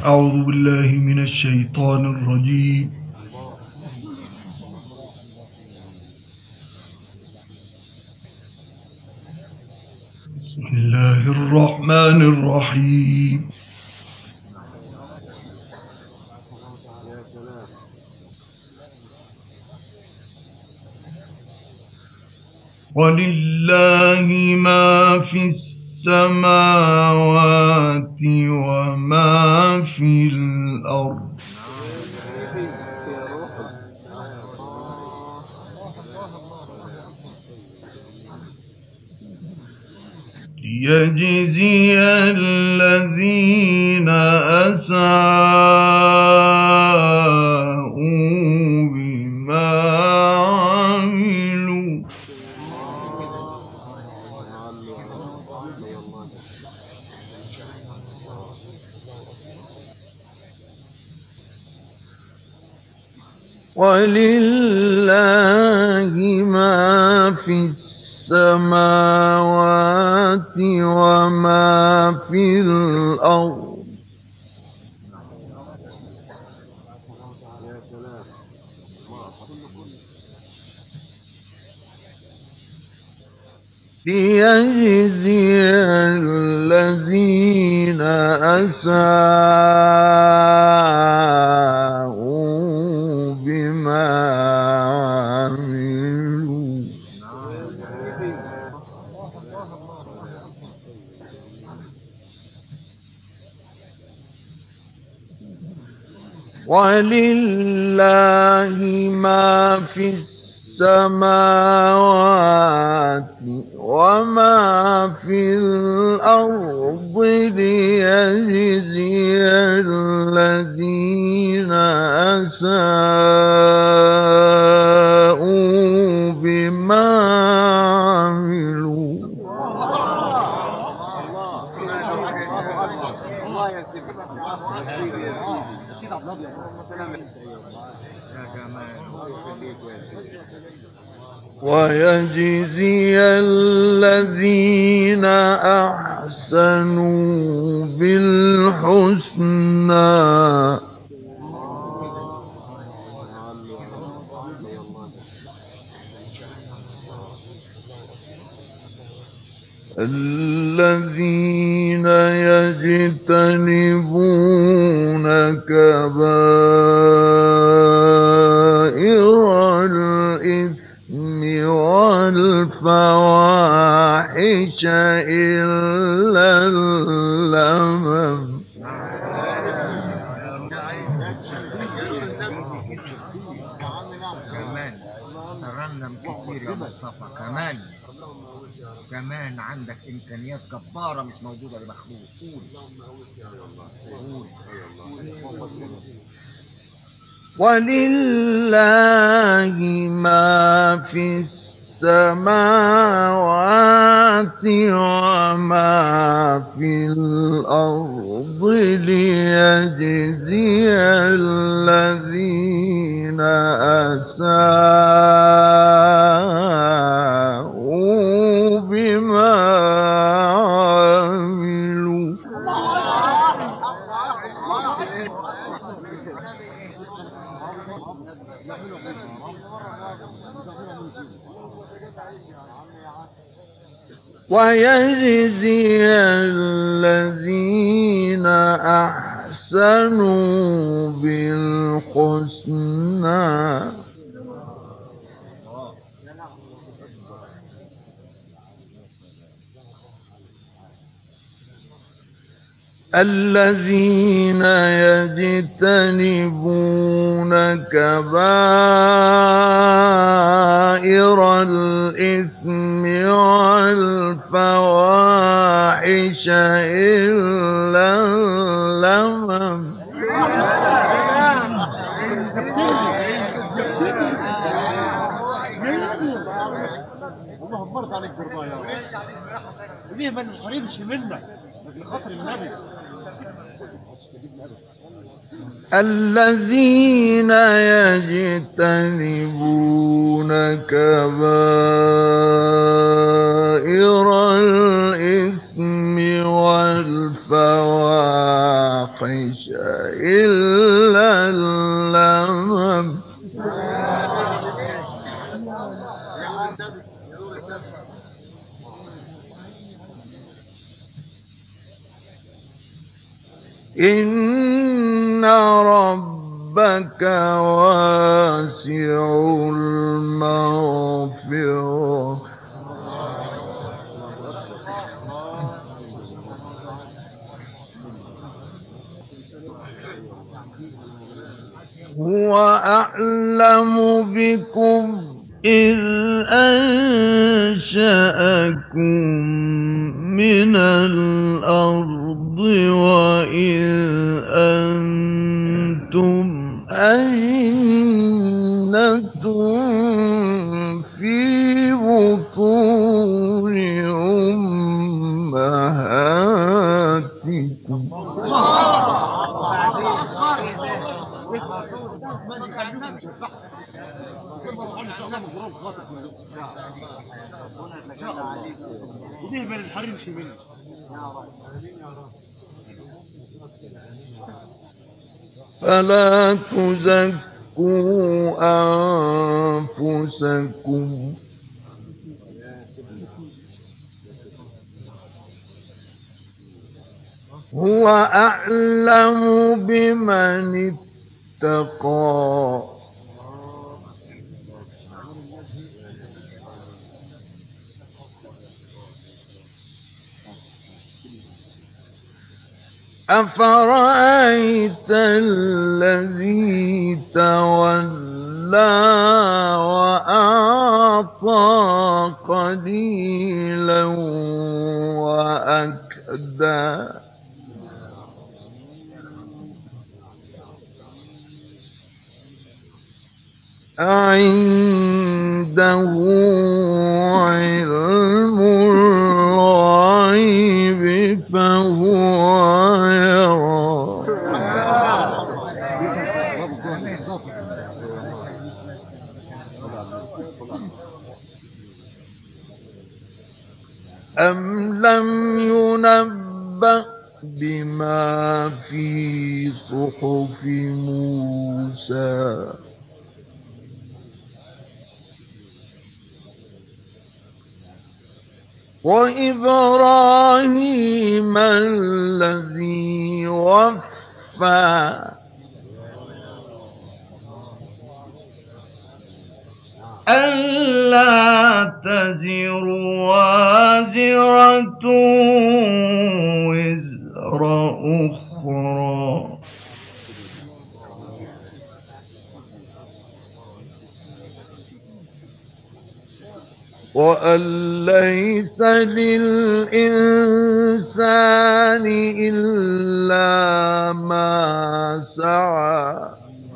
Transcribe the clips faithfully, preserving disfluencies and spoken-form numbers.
أعوذ بالله من الشيطان الرجيم. بسم الله الرحمن الرحيم. ولله ما في السماوات وما في الأرض. ليجزي الذين أساءوا بما عملوا ولله ما في السماوات وما في الأرض. ليجزي الذين أساءوا بما عملوا ولله ما في السماوات وما في الأرض ليجزي الذين أساءوا بما عملوا ويجزي الذين أحسنوا بالحسنى الذين يجتنبون كبائر الإثم والفواحش إلا اللمم كمان ترنم كتير يا مصطفى. كمان كمان عندك إمكانيات جبارة مش موجودة لمخلوق. قول قول. ولله ما في السماوات وما في الأرض ليجزي الذين أساءوا بما عملوا ويجزي الذين أحسنوا بالحسنى الذين يجتنبون كبائر الإثم والفواحش إلا اللمم اللهم بارك عليك برضايا ليه ما نحرمش منك بخاطر النبي. الذين يجتنبون كبائر الإثم والفواحش الفواحش إلا اللمم إن ربك واسع المغفرة هو أعلم بكم إذ أنشأكم من الأرض وإذ أنتم أجنة في بطون أمهاتكم وديه من الحريم شمال فلا تزكوا أنفسكم هو أعلم بمن اتقى أفرأيت الذي تولى وأعطى قليلا وأكدى أعنده علم الغيب فهو يرى أم لم ينبأ بما في صحف موسى وإبراهيم الذي وفى ألا تزر وازرة وزر أخرى وأن ليس للإنسان إلا ما سعى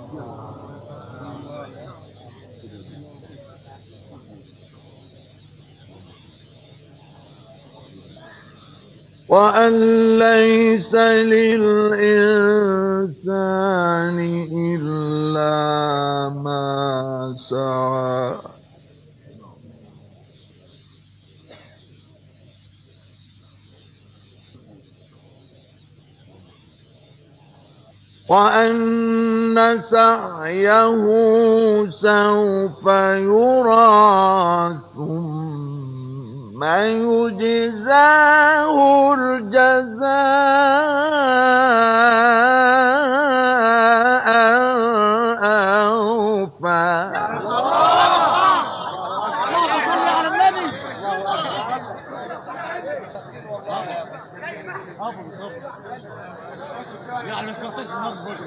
وأن ليس للإنسان إلا ما سعى وأن سعيه سوف يرى ثم يجزاه الجزاء الأوفى يعني مش محتاج النهارده برضه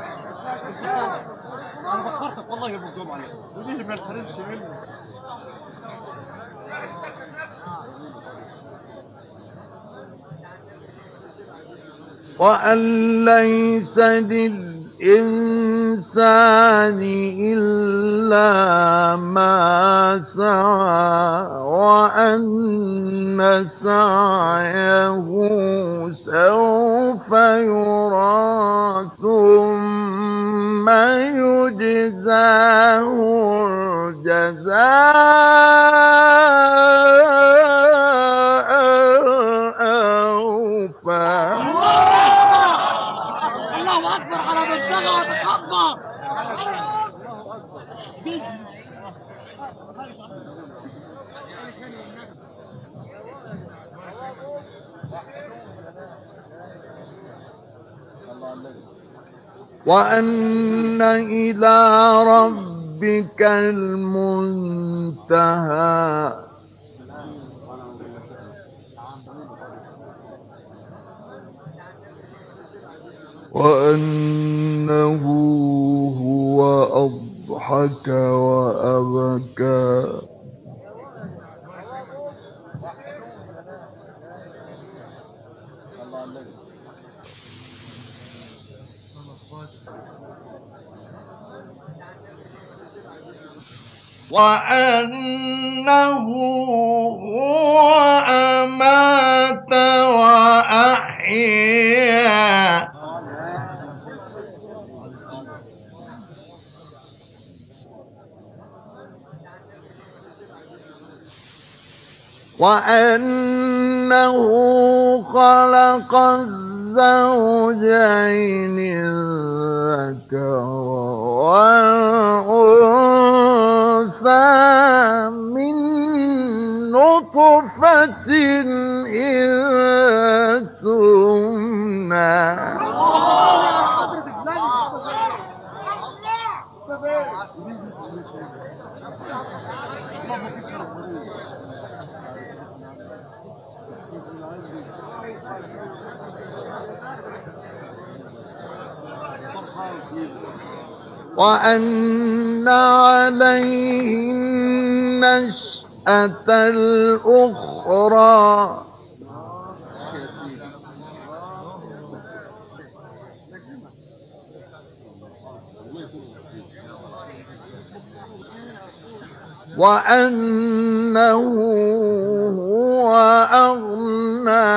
انا بخرتك والله يا ابو الجمعه ودي ما تحرمش مني وأن ليس للإنسان إلا ما سعى وأن سعيه سوف يرى ثم يجزاه الجزاء الأوفى وأن إلى ربك المنتهى وأنه هو أضحك وأبكى وأنه هو أمات وأحيا وأنه خلق الزوجين الذكر والأنثى من نطفة إذا تمنى وأن عليه النشأة الأخرى وأنه هو أغنى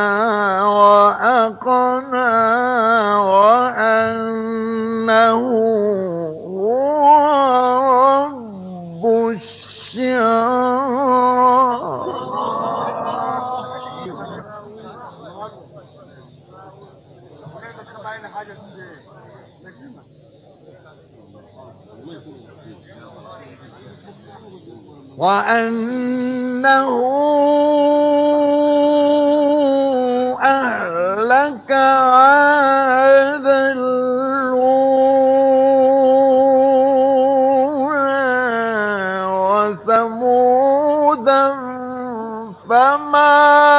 وأقنى وأنه هو رب الشعرى وأنه أهلك عادا الأولى وثمودا فما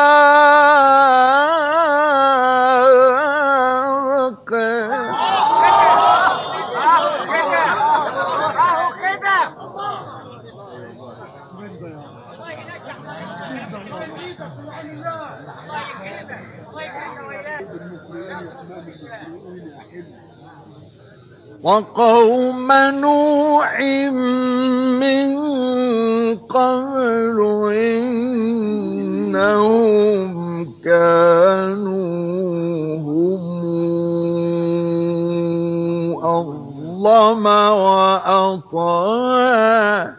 وقوم نوح من قبل إنهم كانوا هم أظلم وأطغى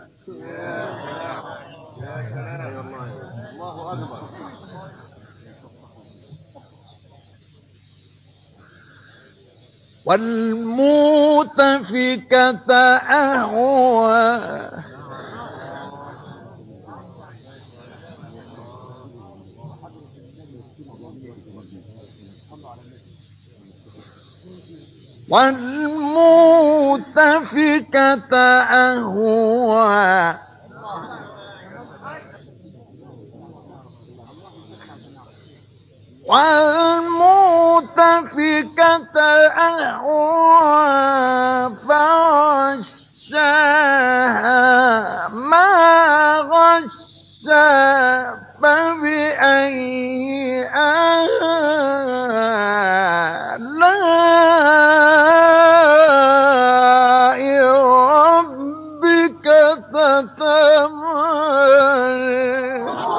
والمؤتفكة أهوى والمؤتفكة أهوى والمؤتفكة أهوى فغشاها ما غشا فبأي آلاء ربك تتمارى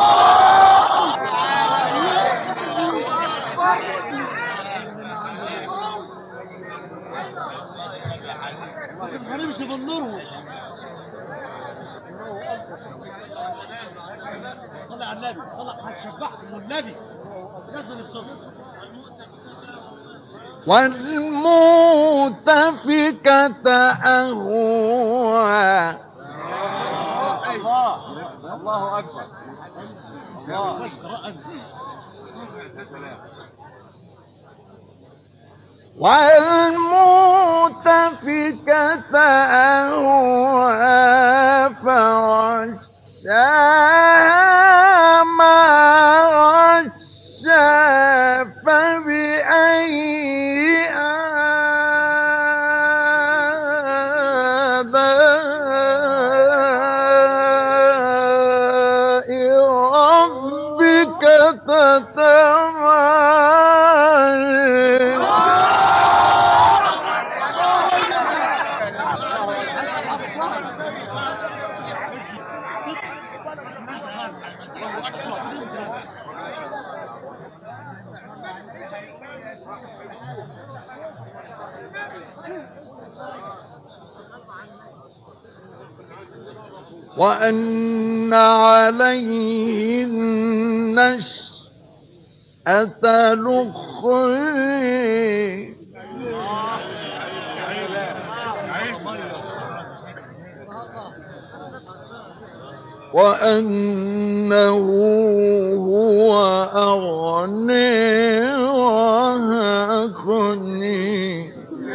هنمشي بالنور. صلى على النبي، صلى هتشبعكم والنبي نزل الصبح. والمؤتفكة والمؤتفكة أهوى الله الله أكبر الله والمؤتفكة أهوى فغشاها ما غشا فبأي آلاء ربك تتمارى وأن عليه النشأة الأخرى وأنه هو أغني وأقني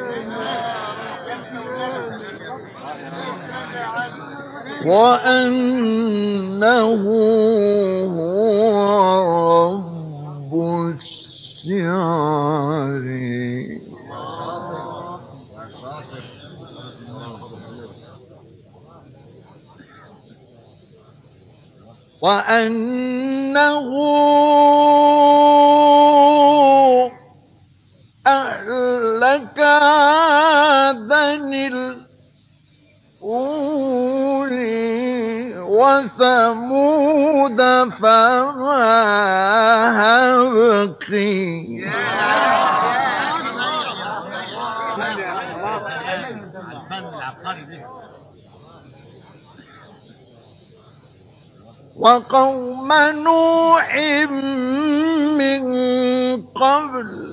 وأنه هو رب الشعر وأنه أهلك عادا الأولي وثمود فما هبقي وقوم نوح من قبل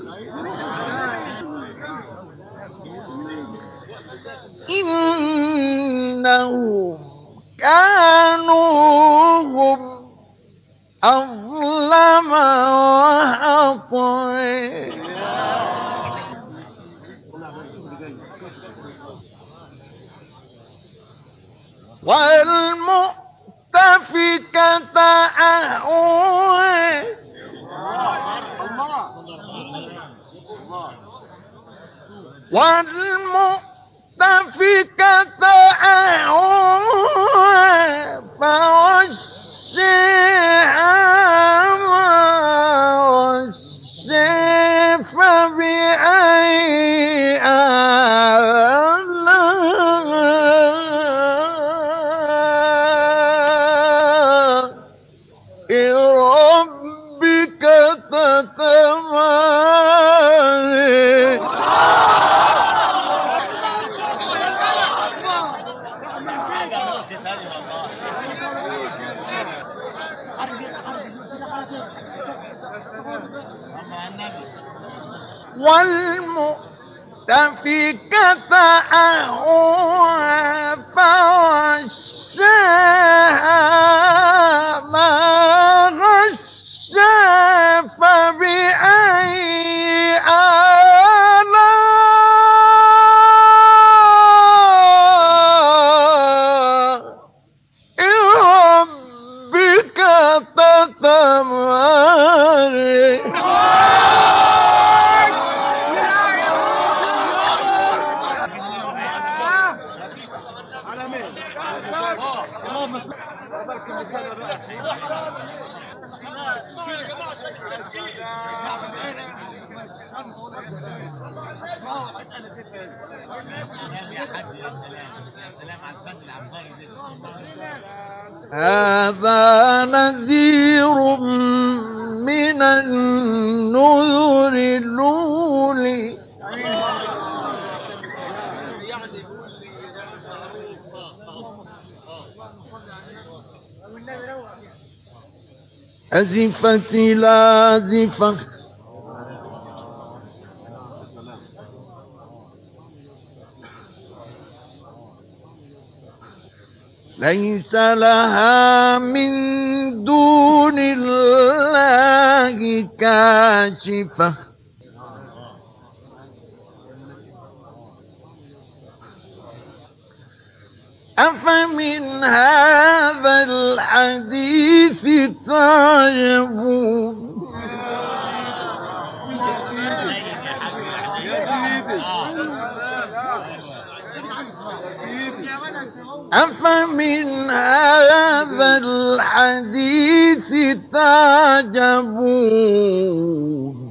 إنهم كانوا هم أظلم وأطغى والمؤتفكة أهوى والمؤتفكة أهوى فغشاها ما غشا فبأي آلاء ربك تتمارى والمؤتفكة أهوى فغشاها ما غشا فبأي آلاء ربك تتمارى هذا نذير من النذر الأولى أزفت الآزفة ليس لها من دون الله كاشفة أفمن هذا الحديث تعجبون أفمن هذا الحديث تعجبون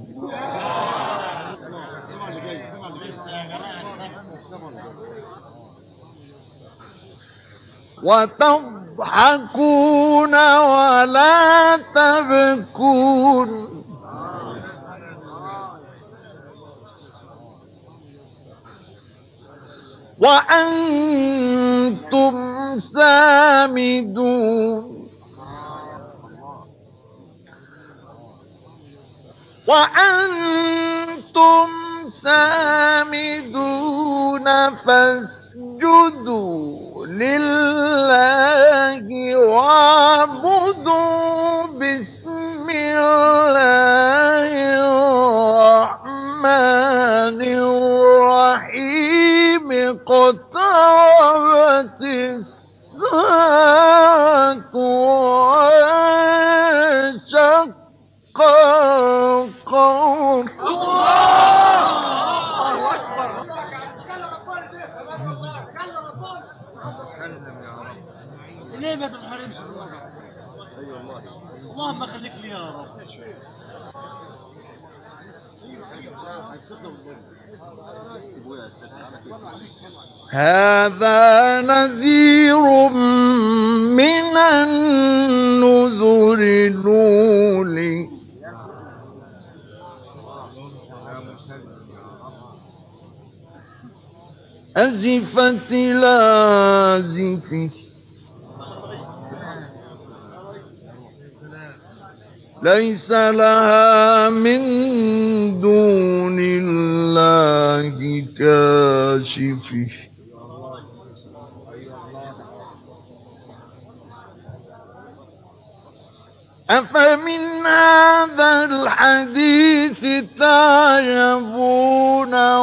وتضحكون ولا تبكون وأنتم سامدون وأنتم سامدون فاسجدوا لله واعبدوا بسم الله الرحمن الرحيم اقتربت الساعة وانشق القمر ليه ما تنحرمش اللهم خليك لي يا رب. هذا نذير من النذر الأولى أزفت الآزفة ليس لها من دون الله كاشفة أفمن هذا الحديث تعجبون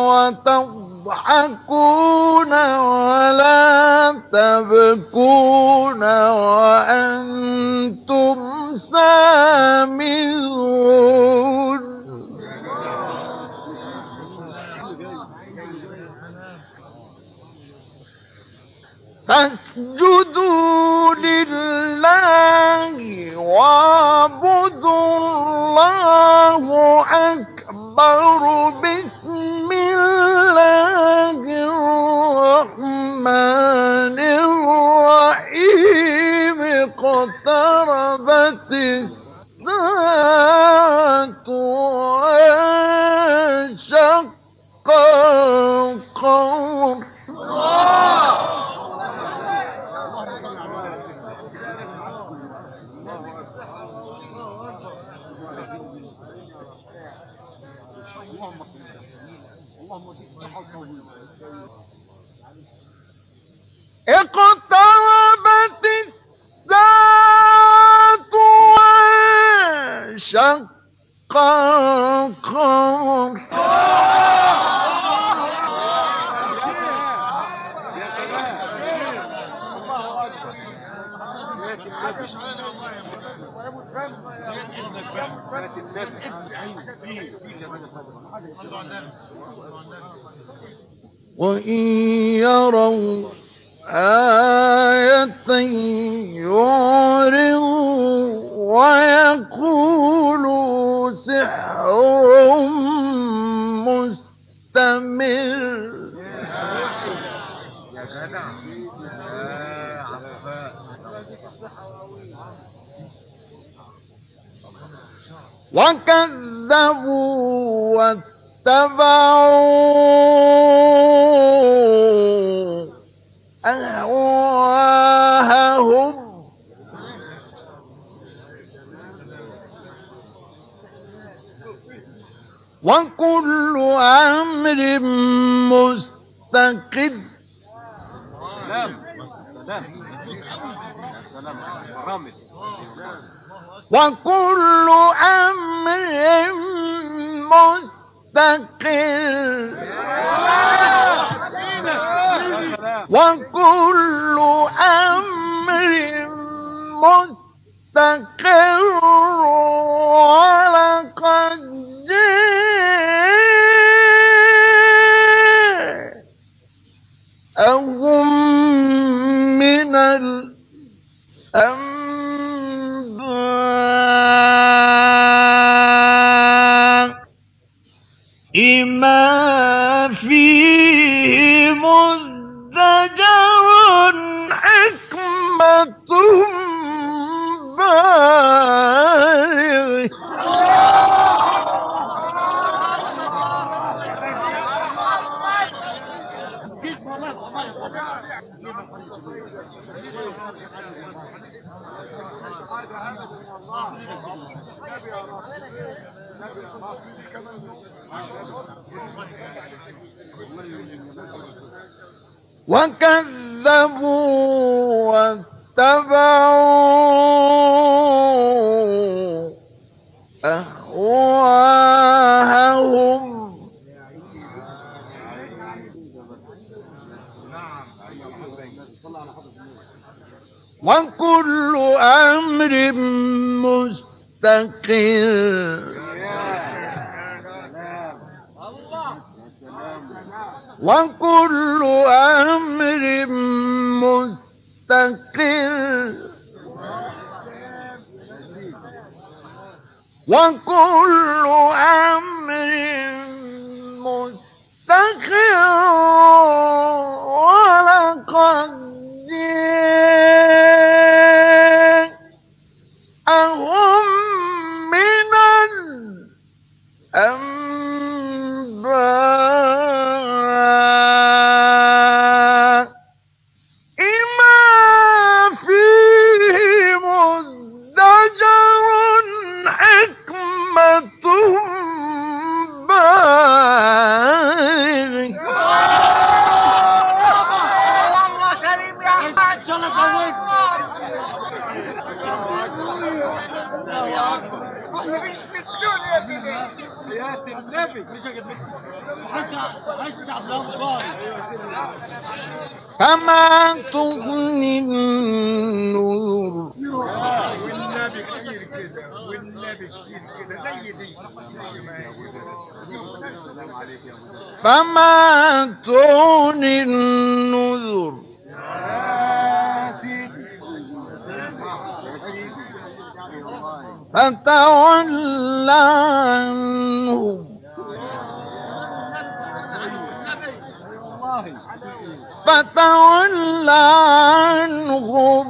وتضحكون ولا تبكون وأنتم سامدون فاسجدوا لله واعبدوا الله أكبر بسم الله الرحمن الرحيم اقتربت الساعة وانشق القمر اقتربت الساعة وانشق القمر وإن يروا آية يعرضوا ويقولوا سحر مستمر يا جدع يا عفاء وكذبوا واتبعوا أهواءهم وكل أمر مستقر وكل أمر مستقر وكل أمر مستقر ولقد جاءهم من الأنباء ما فيه مزدجر حكمة بالغ وكذبوا واتبعوا أهواءهم وكل أمر مستقر وكل أمر مستقر وكل أمر مستقر ولقد جاءهم من الأنباء ما فيه مزدجر حكمة بالغ والله كريم يا حاج الله يطول يا النبي فما تغني النذر والنبي كتير كده والنبي كتير كده زي دي فما تغني النذر فتول عنهم فتول عنهم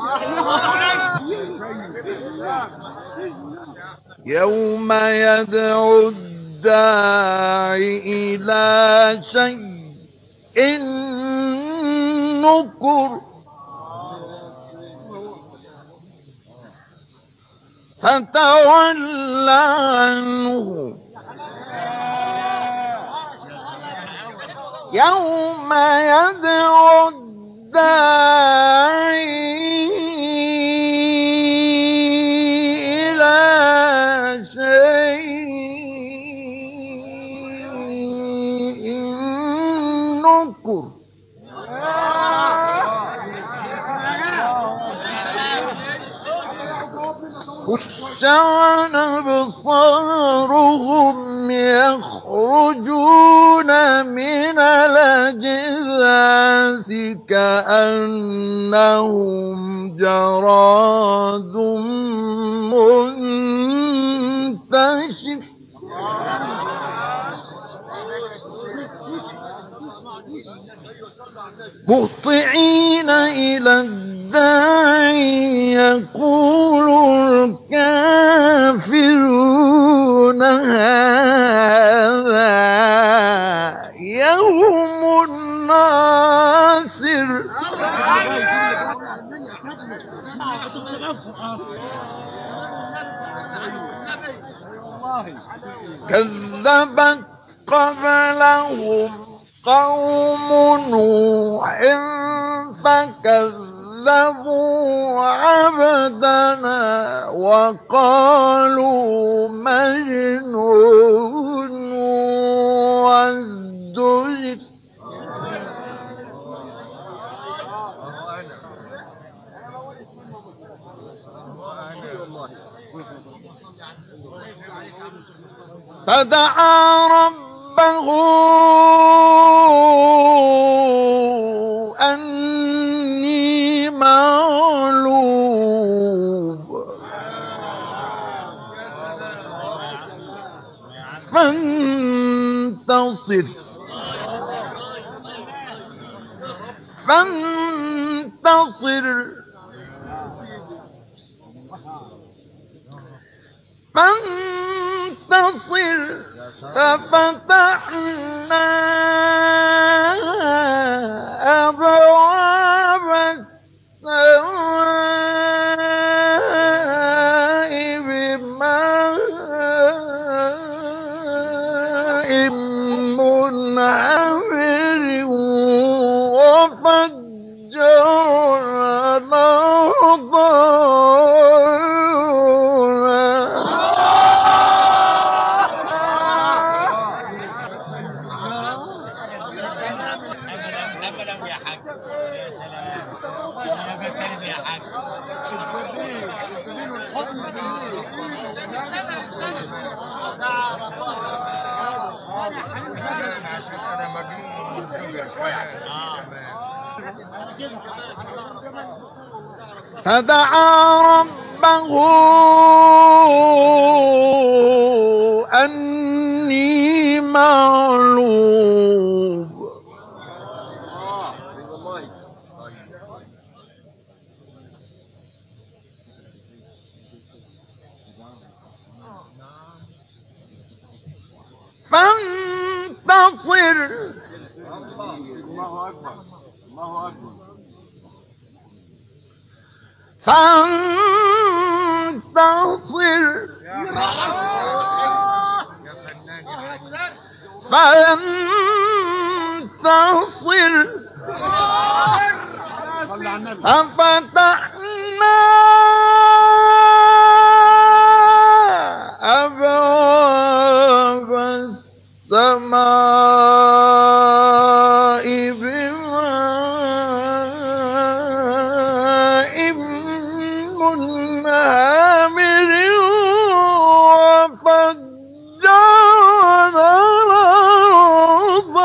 يوم يدعو الداعي إلى شيء نكر فتول عنه يوم يدعو الداعي إلى شيء نكر خشعن أبصارهم يخرجون من الأجداث كأنهم جراد منتشر مهطعين إلى الداعي يقول الكافرون هذا يوم ناصر كذبت قبلهم قوم نوح فكذبوا كذبوا عبدنا وقالوا مجنون وازدجر فدعا ربه أني مغلوب فانتصر فانتصر فانتصر ففتحنا أبواب السماء بماء منهمر وفجرنا الأرض فدعا ربه أني مغلوب فانتصر الله أكبر الله أكبر فانتصر فانتصر ففتحنا أبواب السماء بماء منهمر وفجرنا الأرض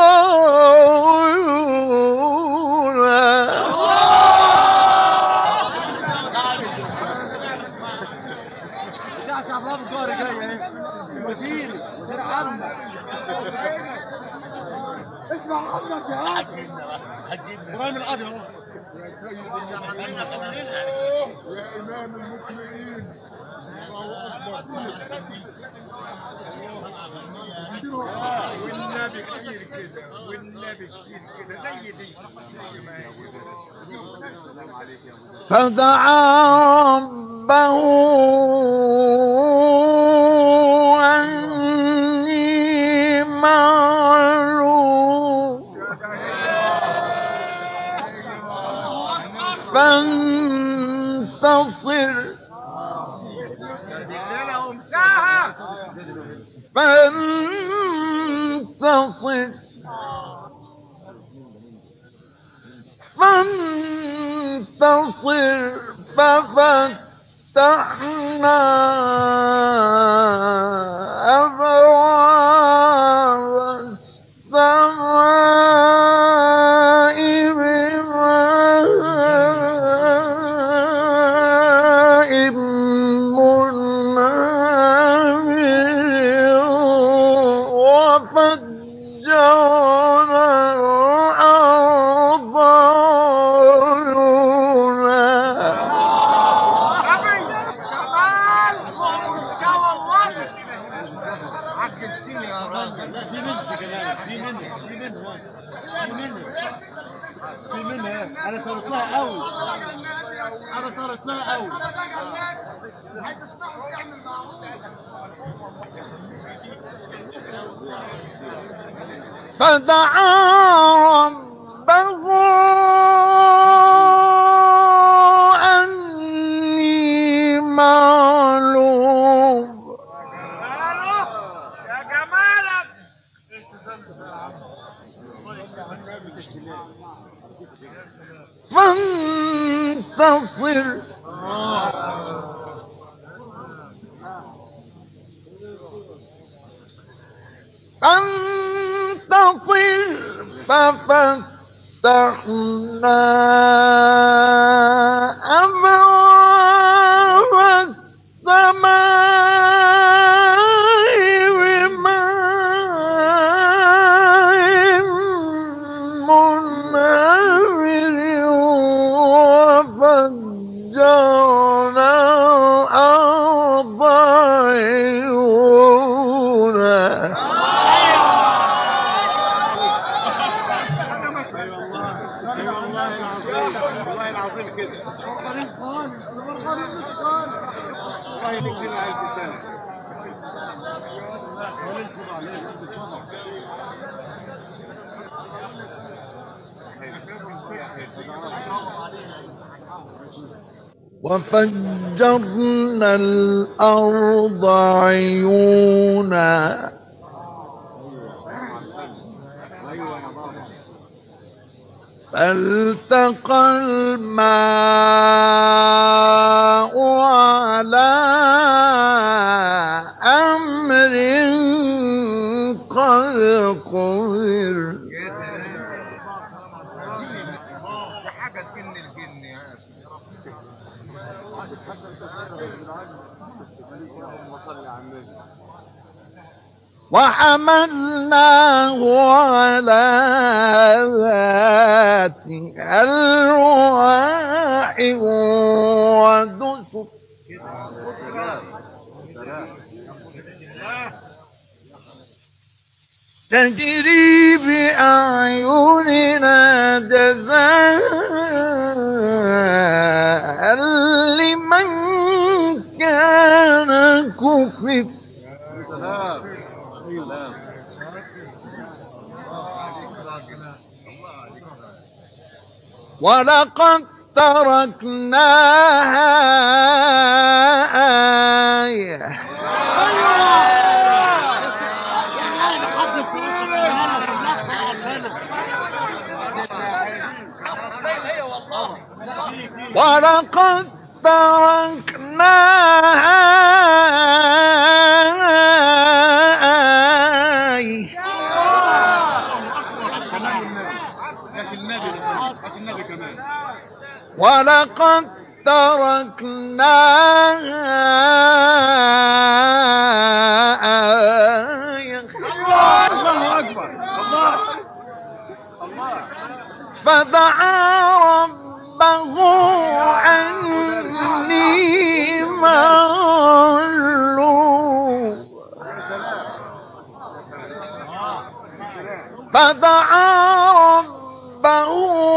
اسمع عمك يا حاج ابراهيم القاضي اهو يا إمام المسلمين الله أكبر والنبي كتير كده والنبي كتير كده زي دي فدعا ربه أني مغلوب فانتصر فانتصر فانتصر ففتحنا أبواب السماء بماء منهمر وفجرنا الأرض في منها انا صارت لها قوي انا صارت لها قوي فدعا ربه فانتصر فانتصر ففتحنا أبواب السماء بماء منهمر وفجرنا الأرض عيونا. والله العظيم كده. الله يديك ألف سنة. وفجرنا الأرض عيونا فالتقى الماء على أمر قد قدر. دي حاجة تجن الجن يا وحملناه على ذات ألواح ودسر تجري بأعيننا جزاء لمن كان كفر. ولقد تركناها آية ولقد تركناها آية ولقد تركناها آية. الله أكبر. الله الله. فدعا ربه أني مغلوب فدعا ربه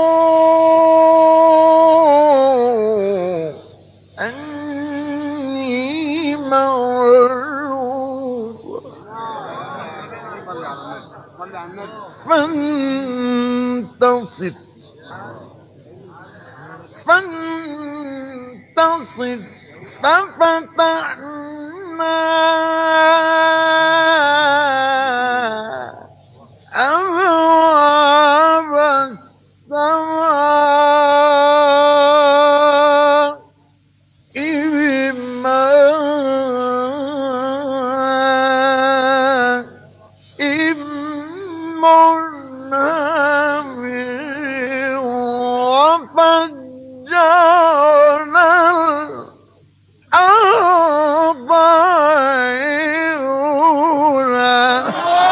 أني مغلوب فانتصر فانتصر ففتحنا أبواب السماء بماء منهمر وفجرنا الأرض عيونا.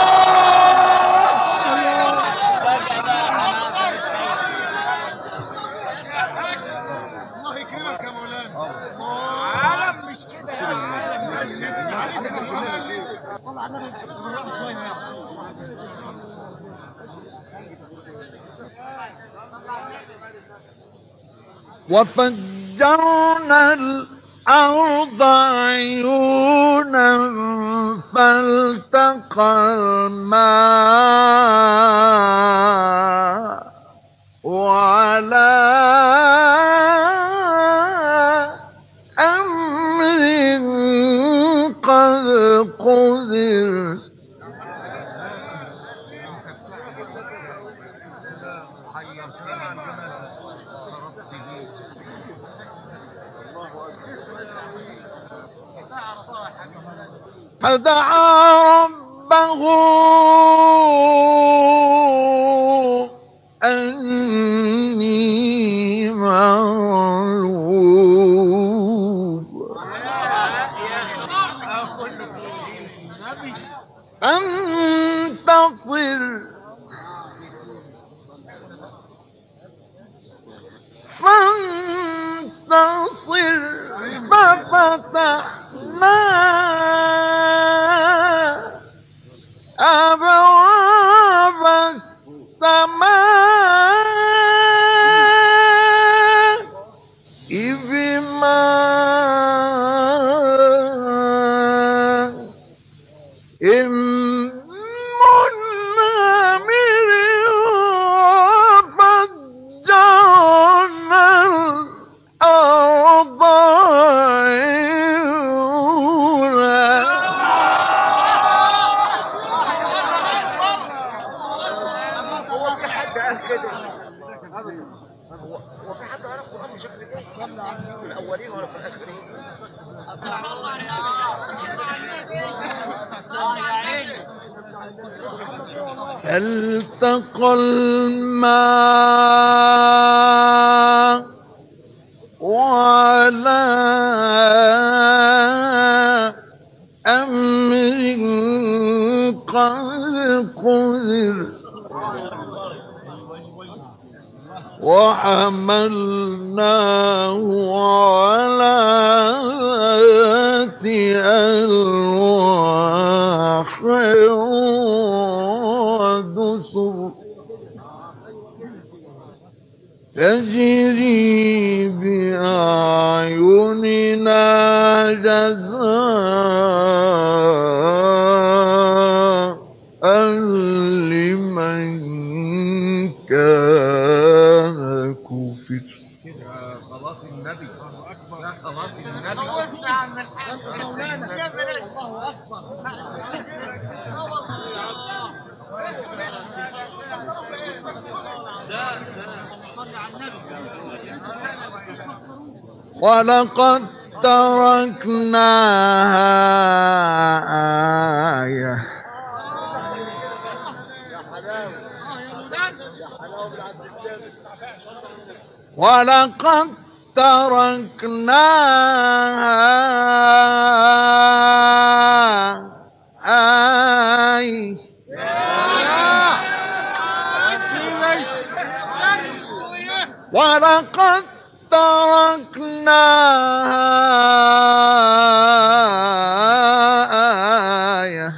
الله يكرمك يا مولانا. عالم مش كده يا عالم. وفجرنا الأرض عيونا فالتقى الماء وعلى أمر قد قدر فدعا ربه أني مغلوب فانتصر فانتصر ففتحنا أبواب السماء بماء منهمر وفجرنا الأرض فالتقى الماء وعلى أمر قد قدر وحملناه على ذات ألواح ودسر تجري بأعيننا جزاء لمن كان كفر. صلاة النبي يا صلاة النبي ولقد تركناها آية ولقد تركناها آية ولقد تركناها آية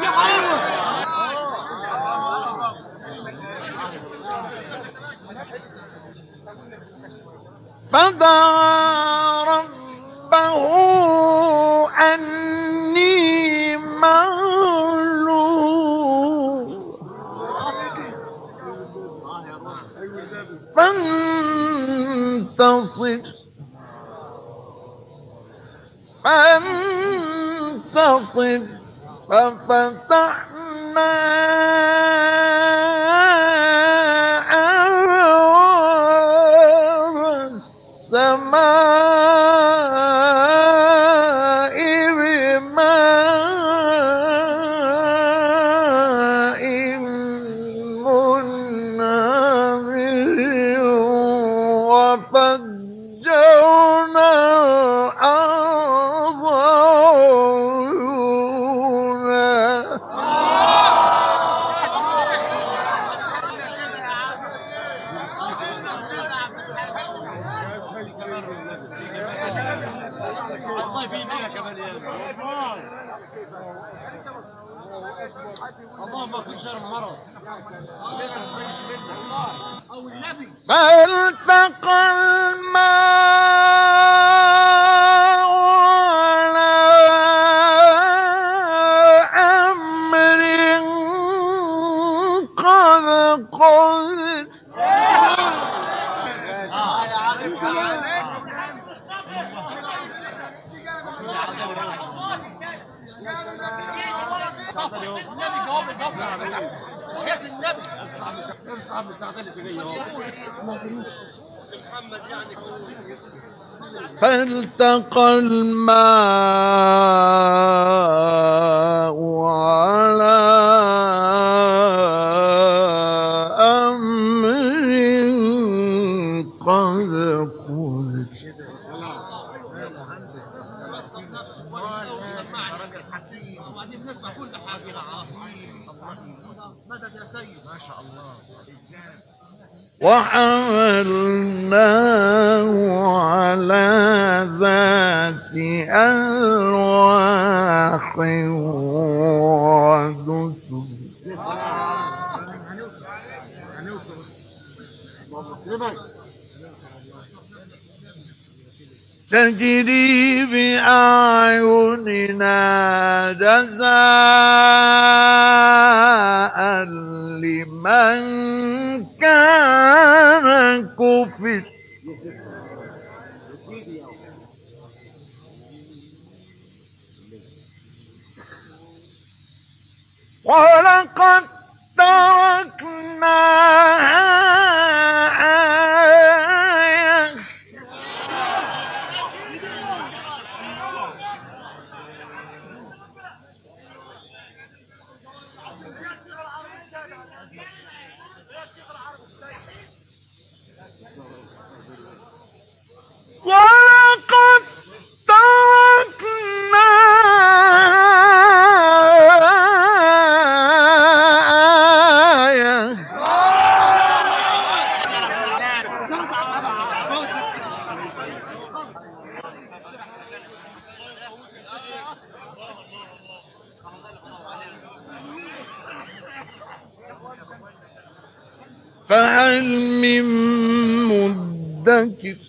فدعا ربه أني مغلوب فانتصر فانتصر ففتحنا أبواب السماء بماء منهمر وفجرنا الأرض اللهم كل شر مرض او النبي فالتقى الماء على أمر قد قدر فالتقى الماء على أمر قد قدر. وحملناه على ذات ألواح ودسر تجري بأعيننا جزاء لمن كان كفر. ولقد تركناها آية ولقد فهل من مدكر.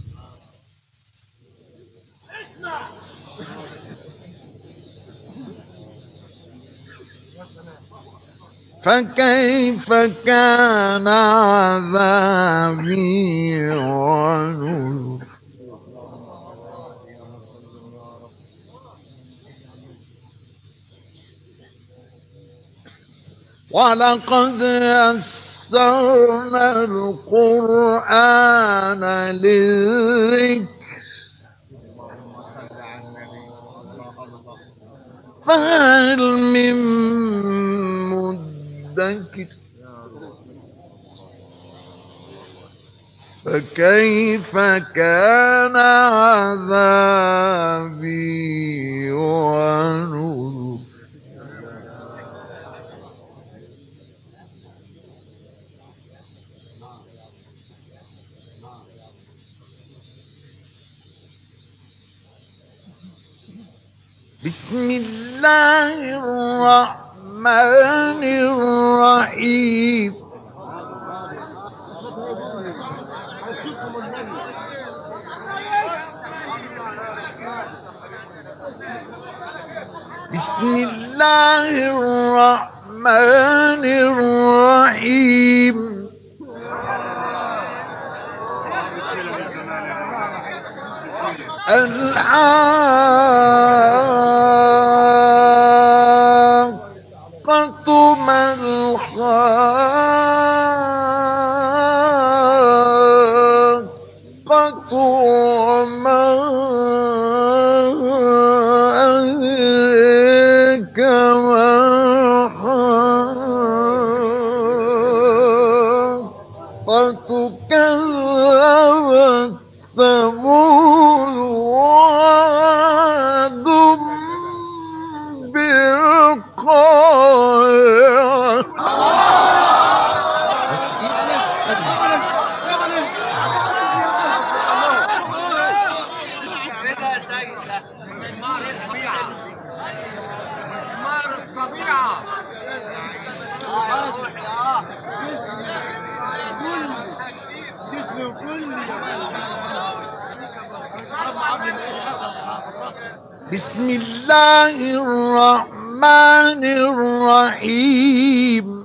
فكيف كان عذابي ونذر. ولقد يسرنا القرآن للذكر فهل من مدكر. فكيف كان عذابي ونذر. بسم الله الرحمن الرحيم. بسم الله الرحمن الرحيم. الحاقة ما الحاقة وما أدريك ما الحاقة. كذبت ثمود وعاد بالقارعة. بسم الله الرحمن الرحيم.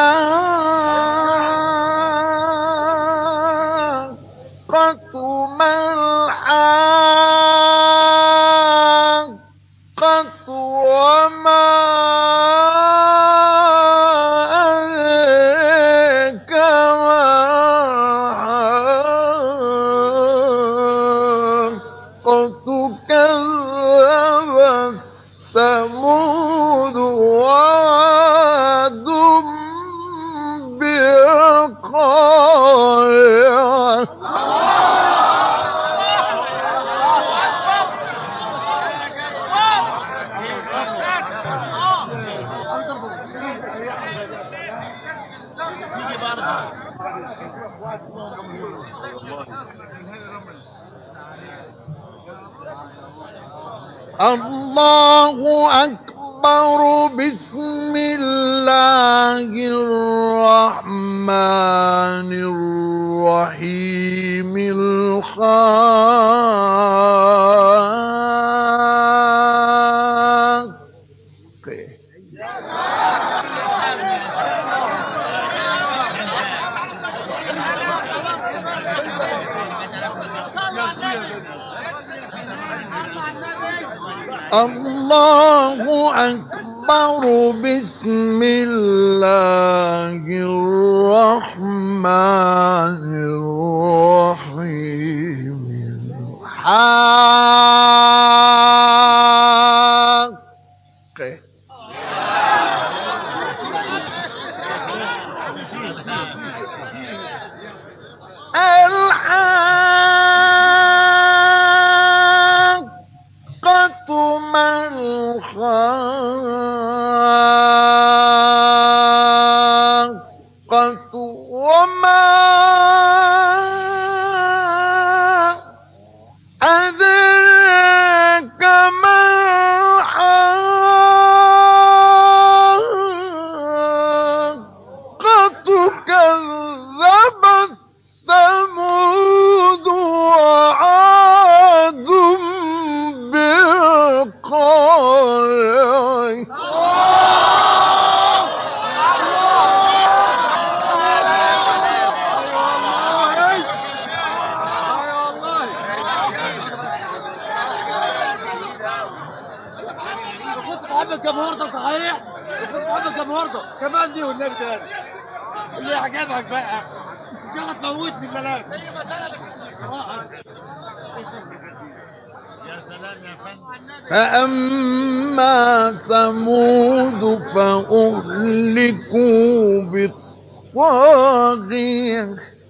الحاقة ما الحاقة وما أدراك ما الحاقة كذبت ثمود وعاد بالقارعة. الله أكبر. بسم الله الرحمن الرحيم. الحاقة. الله أكبر. بسم الله الرحمن الرحيم. الحاقة. الحاقة ما الحاقة وما أدراك ما الحاقة كذبت ثمود وعاد بالقارعة. بحب الجمهور ده صحيح، كنت بحب الجمهور ده كمان دي والنبي تاني اللي عجبك بقى مش هتموتني ببلاش. يا سلام يا فندم. فأما ثمود فأهلكوا بالطاغية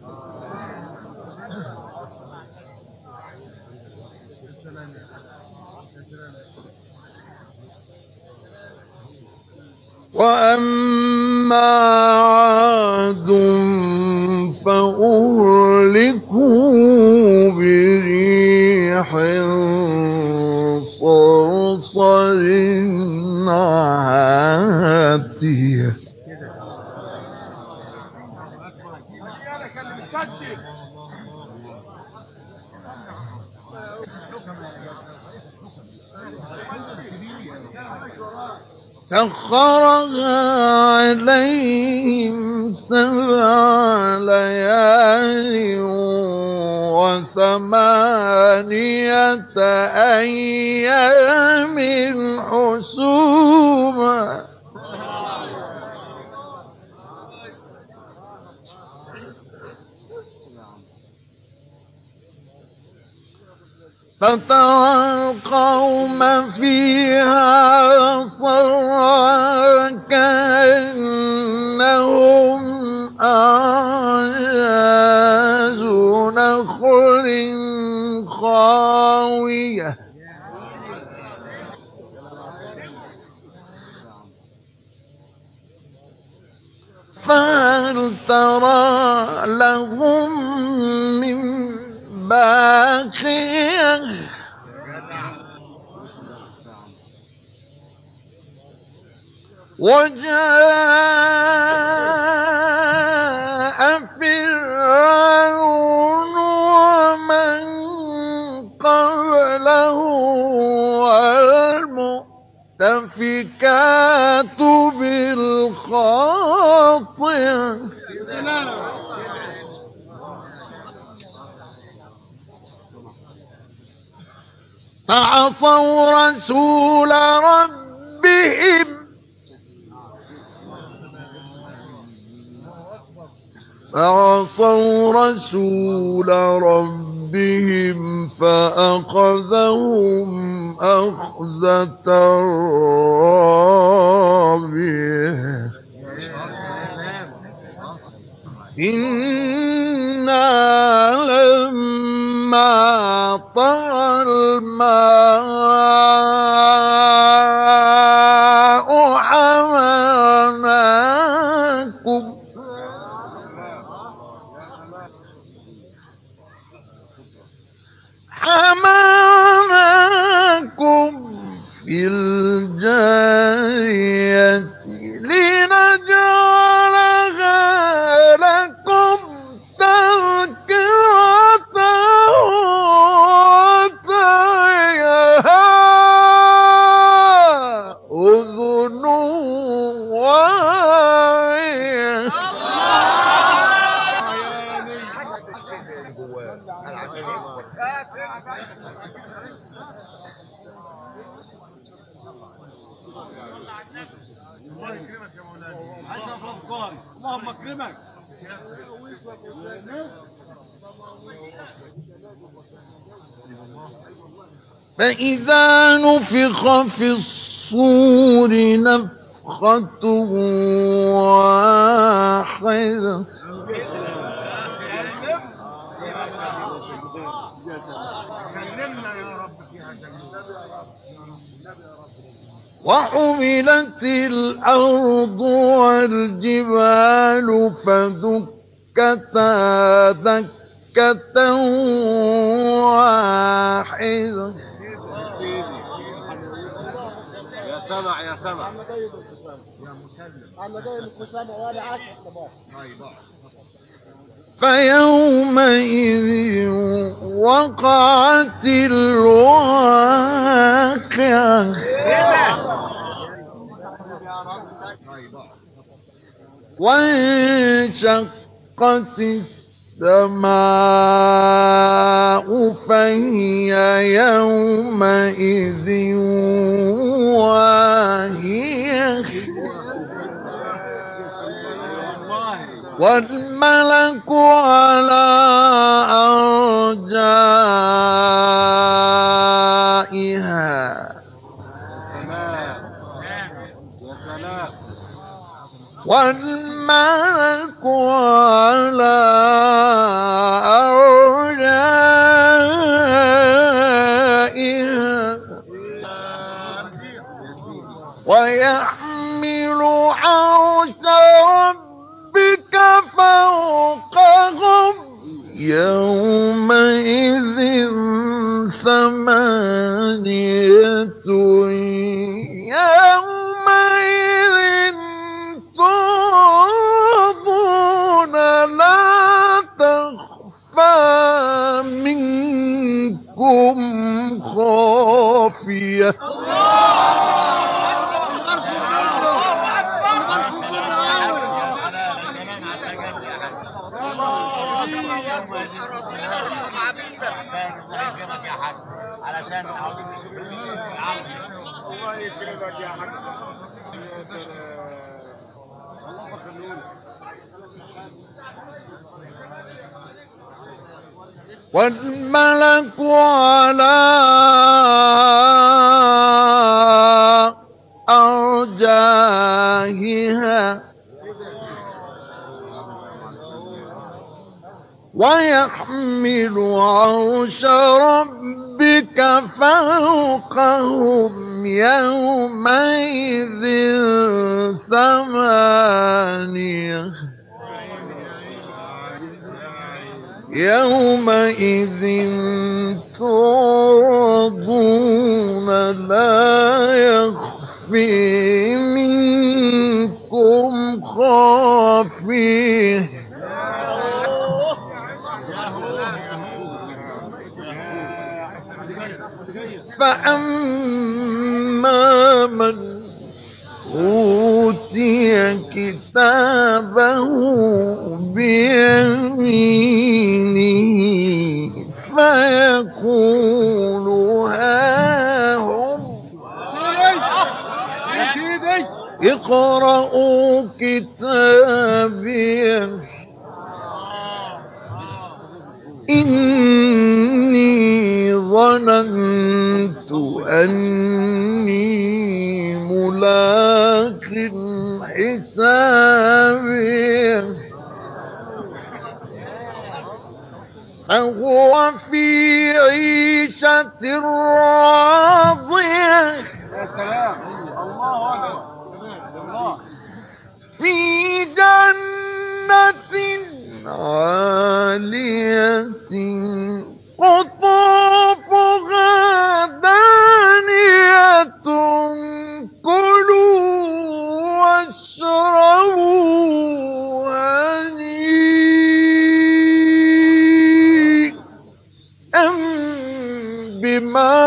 وأما عاد فأهلكوا بريح صرصر عاتية. سخرها عليهم سبع ليال وثمانية أيام حسوما فترى القوم فيها صرعى كأنهم أعجاز نخل خاوية فهل ترى لهم من باقية وجاء فرعون ومن قبله والمؤتفكات بالخاطئة فعصوا رسول ربهم فعصوا رسول ربهم فأخذهم أخذة رابية إنا لما طغى الماء حملناكم حملناكم في الجارية لنجعلها لكم تذكرة وتعيها أذن واعية. اللهم اكرمك. فإذا نفخ في الصور نفخة واحدة وحملت الأرض والجبال فدكتا دكة واحدة. يا سمع يا سمع يا مسلم فيومئذ وقعت الواقعة وانشقت السماء فهي يومئذ واهية والملك على أرجائها والملك على أرجائها ويحمل عرش ربك فوقهم يومئذ ثمانية يومئذ تعرضون لا تخفى منكم خافية. علشان عاوزين نشوف العرض. الله يكرمك يا حاج. الله يخليك. والملك على أرجائها ويحمل عرش ربك فوقهم يومئذ ثمانية يومئذ تعرضون لا يخفي منكم خافيه. فأما من أوتي كتابه بيمينه فيقول هذا اقرأوا كتابي إني ظننت أني ملاق حسابي فهو في عيشة راضية في جنة عالية قطوفها دانية كلوا واشربوا هنيئا بما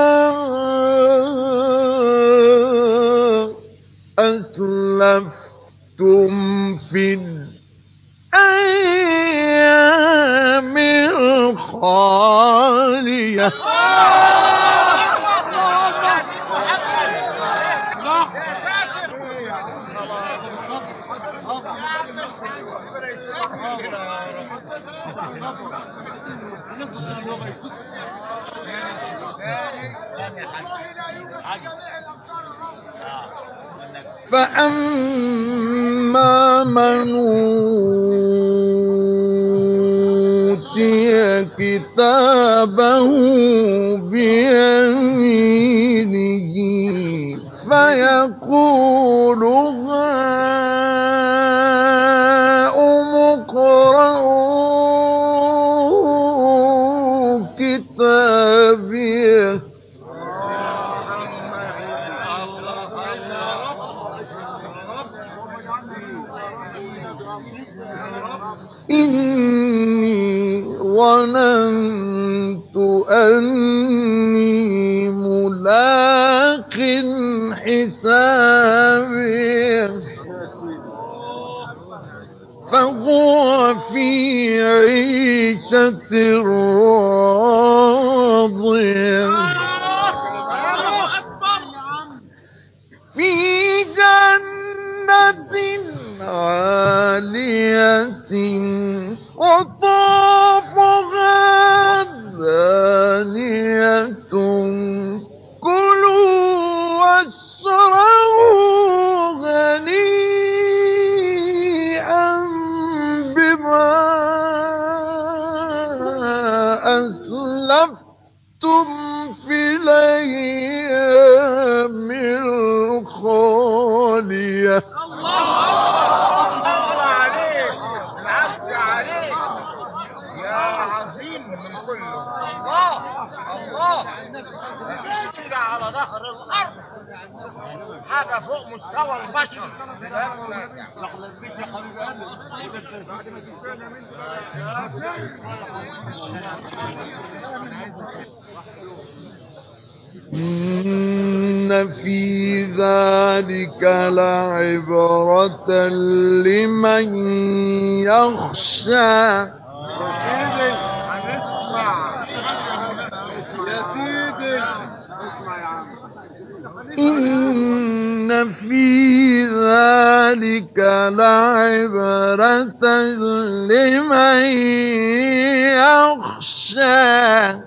أسلفتم في الأيام الخالية فأما من أوتي كتابه بيمينه فيقول هاؤم اقرءوا كتابيه إني ظننت أني ملاق حسابي فهو في عيشة راضية في جنة عالية قطوفها دانية كلوا واشربوا هنيئا بما أسلفتم في الأيام الخالية كده على ظهر الارض حاجه فوق مستوى البشر. إن في ذلك لعبرة لمن يخشى إن في ذلك لعبرة لمن يخشى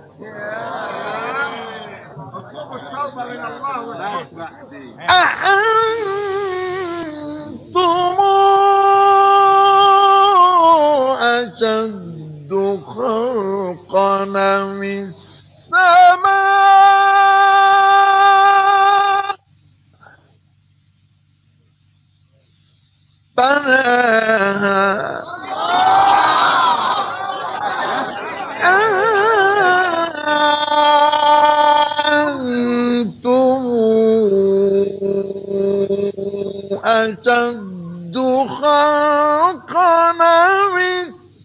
أأنتم أشد خلقا من السماء بناها أنتم أشد خلقا من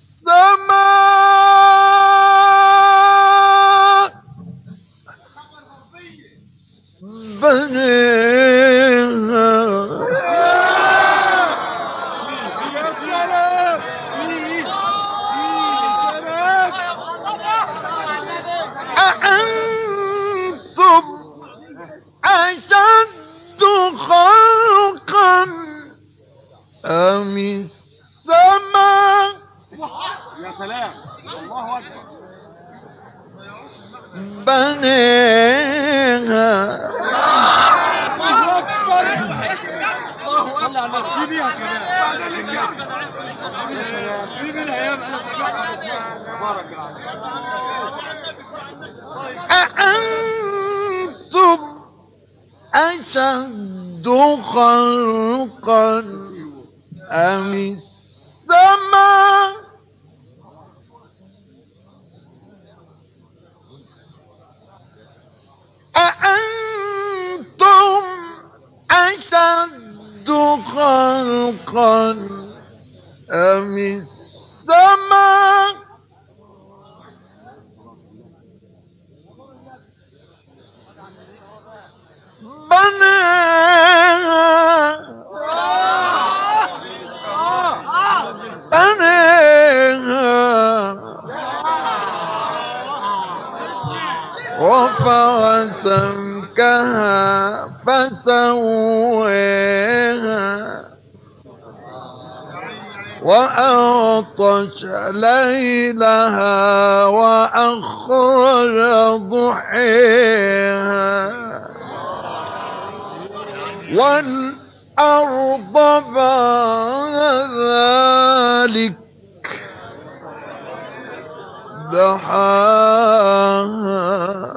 السماء أأنتم أشد خلقا بنيها أأنتم أشد خلقا أم السماء أأنتم أشد خلقا أم السماء بناها بناها رفع سمكها فسويها وأغطش ليلها وأخرج ضحيها والأرض بعد ذلك دحاها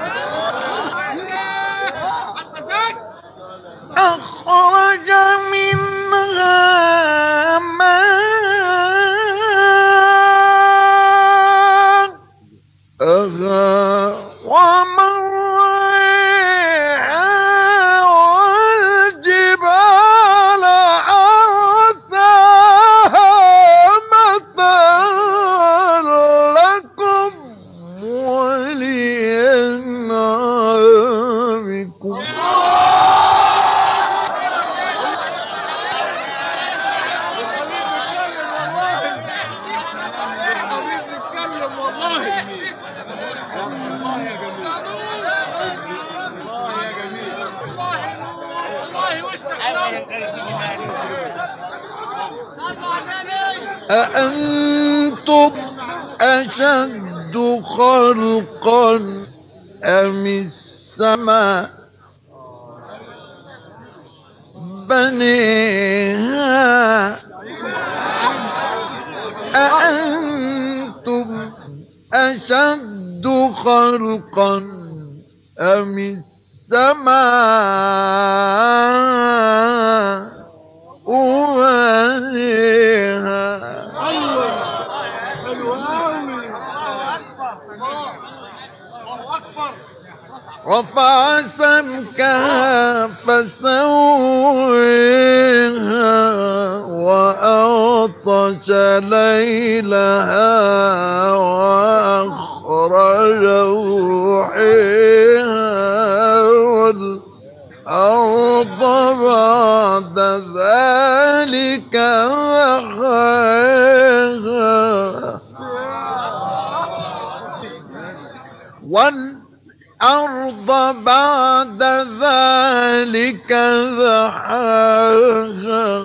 أخرج منها ماءها ومرعاها والجبال أرساها متاعا لكم ولأنعامكم أأنتم أشد خلقا أم السماء بنيها أأنتم أشد خلقا أم السماء بنيها رفع سمكها فسويها وأغطش ليلها وأخرج ضحيها والأرض بعد ذلك دحاها والأرض بعد ذلك دحاها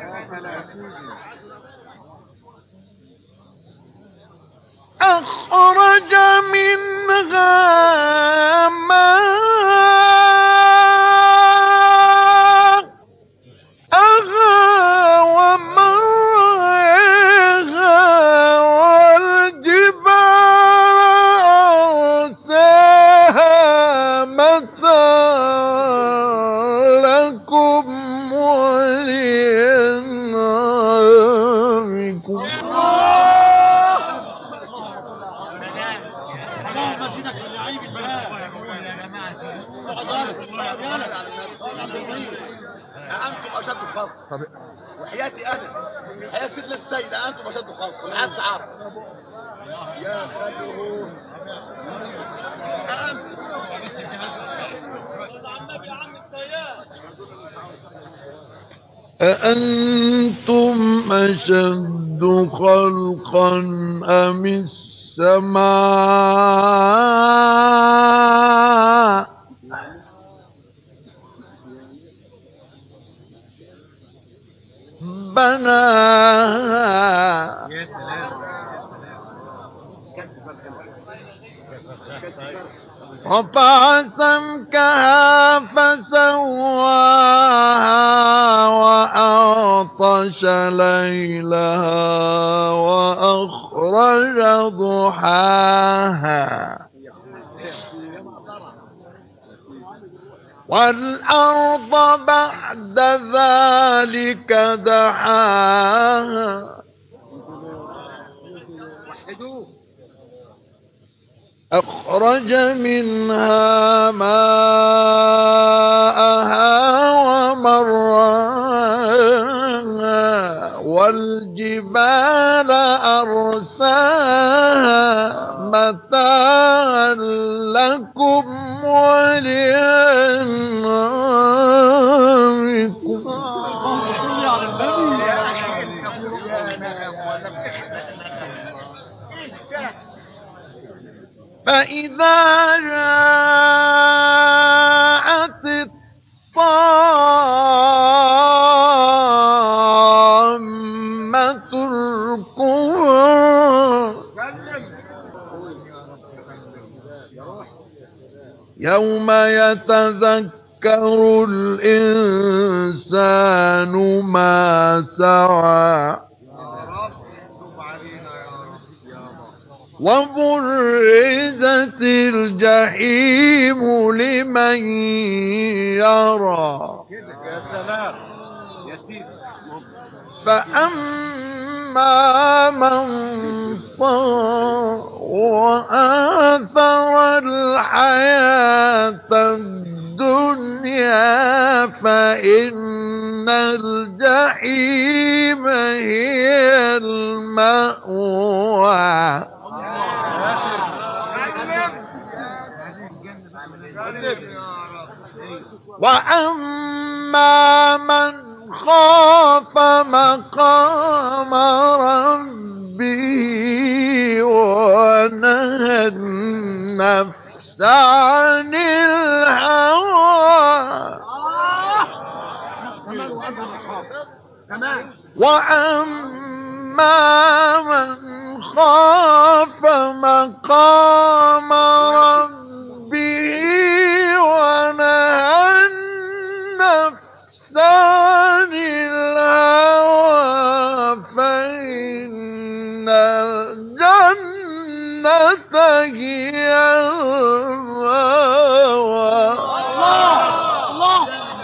أخرج منها ماءها ومرعاها والجبال أرساها متاعا لكم ولأنعامكم أنتم أشد خلق وحياتي أنا حياة سيدنا السيد أنتم أشد خلق والعاد سعار يا خلوه أأنتم أشد خلقا أم السماء بناها يا سلام رفع سمكها فسواها وأغطش ليلها وأخرج ضحاها والأرض بعد ذلك دحاها أخرج منها ماءها ومرعاها والجبال أرساها متاعا لكم ولأنعامكم فإذا جاءت الطامة الكبرى يوم يتذكر الإنسان ما سعى وبرزت الجحيم لمن يرى فأما من طغى وآثر الحياة الدنيا فإن الجحيم هي المأوى وأما من خاف مقام ربه ونهى النفس عن الهوى وأما من خاف مقام ربه ونهى النفس عن الهوى فإن الجنة هي المأوى. الله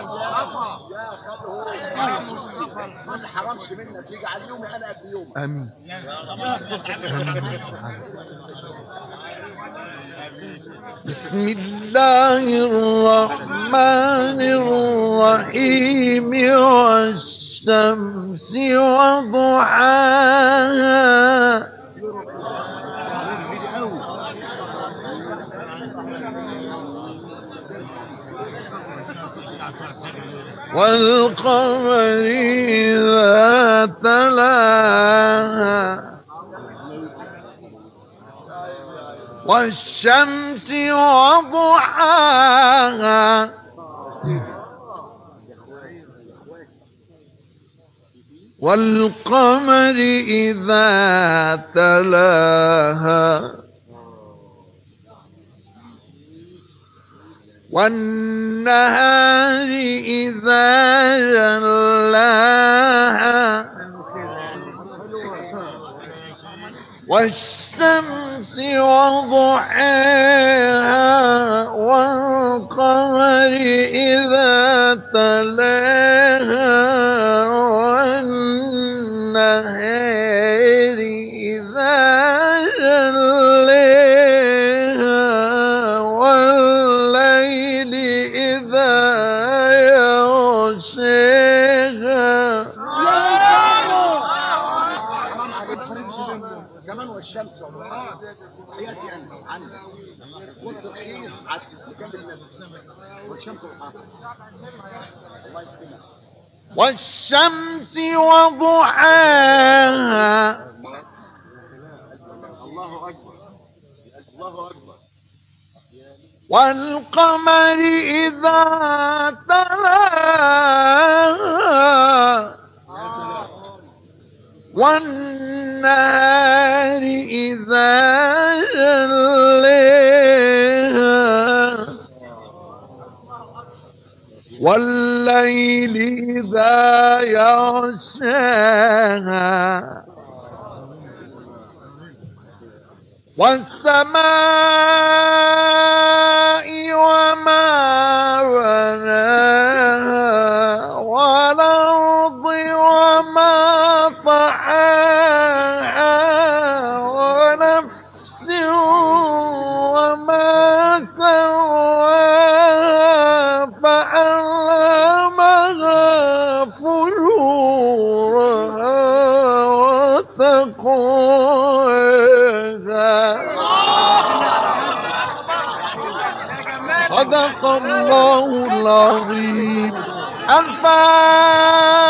ما حرمش منك يجعل يومي انا قد يومك. امين. بسم الله الرحمن الرحيم والشمس وضحاها والقمر إذا تلاها والشمس وضحاها والقمر إذا تلاها والنهار إذا جلاها والشمس وضحاها والقمر إذا تلاها والنهار إذا جلاها والليل إذا يغشاها كمان والشمس وضحاها حياتي أنا عنك قلت الخير كمل والشمس وضحاها الله يسلمك والشمس وضحاها الله أكبر الله أكبر والقمر إذا تلاها والنهار إذا جلاها والليل إذا يغشاها والسماء وما بناها والأرض وما طحاها ونفس وما سواها فألهمها فجورها وتقواها. صدق الله العظيم. الفاتحة.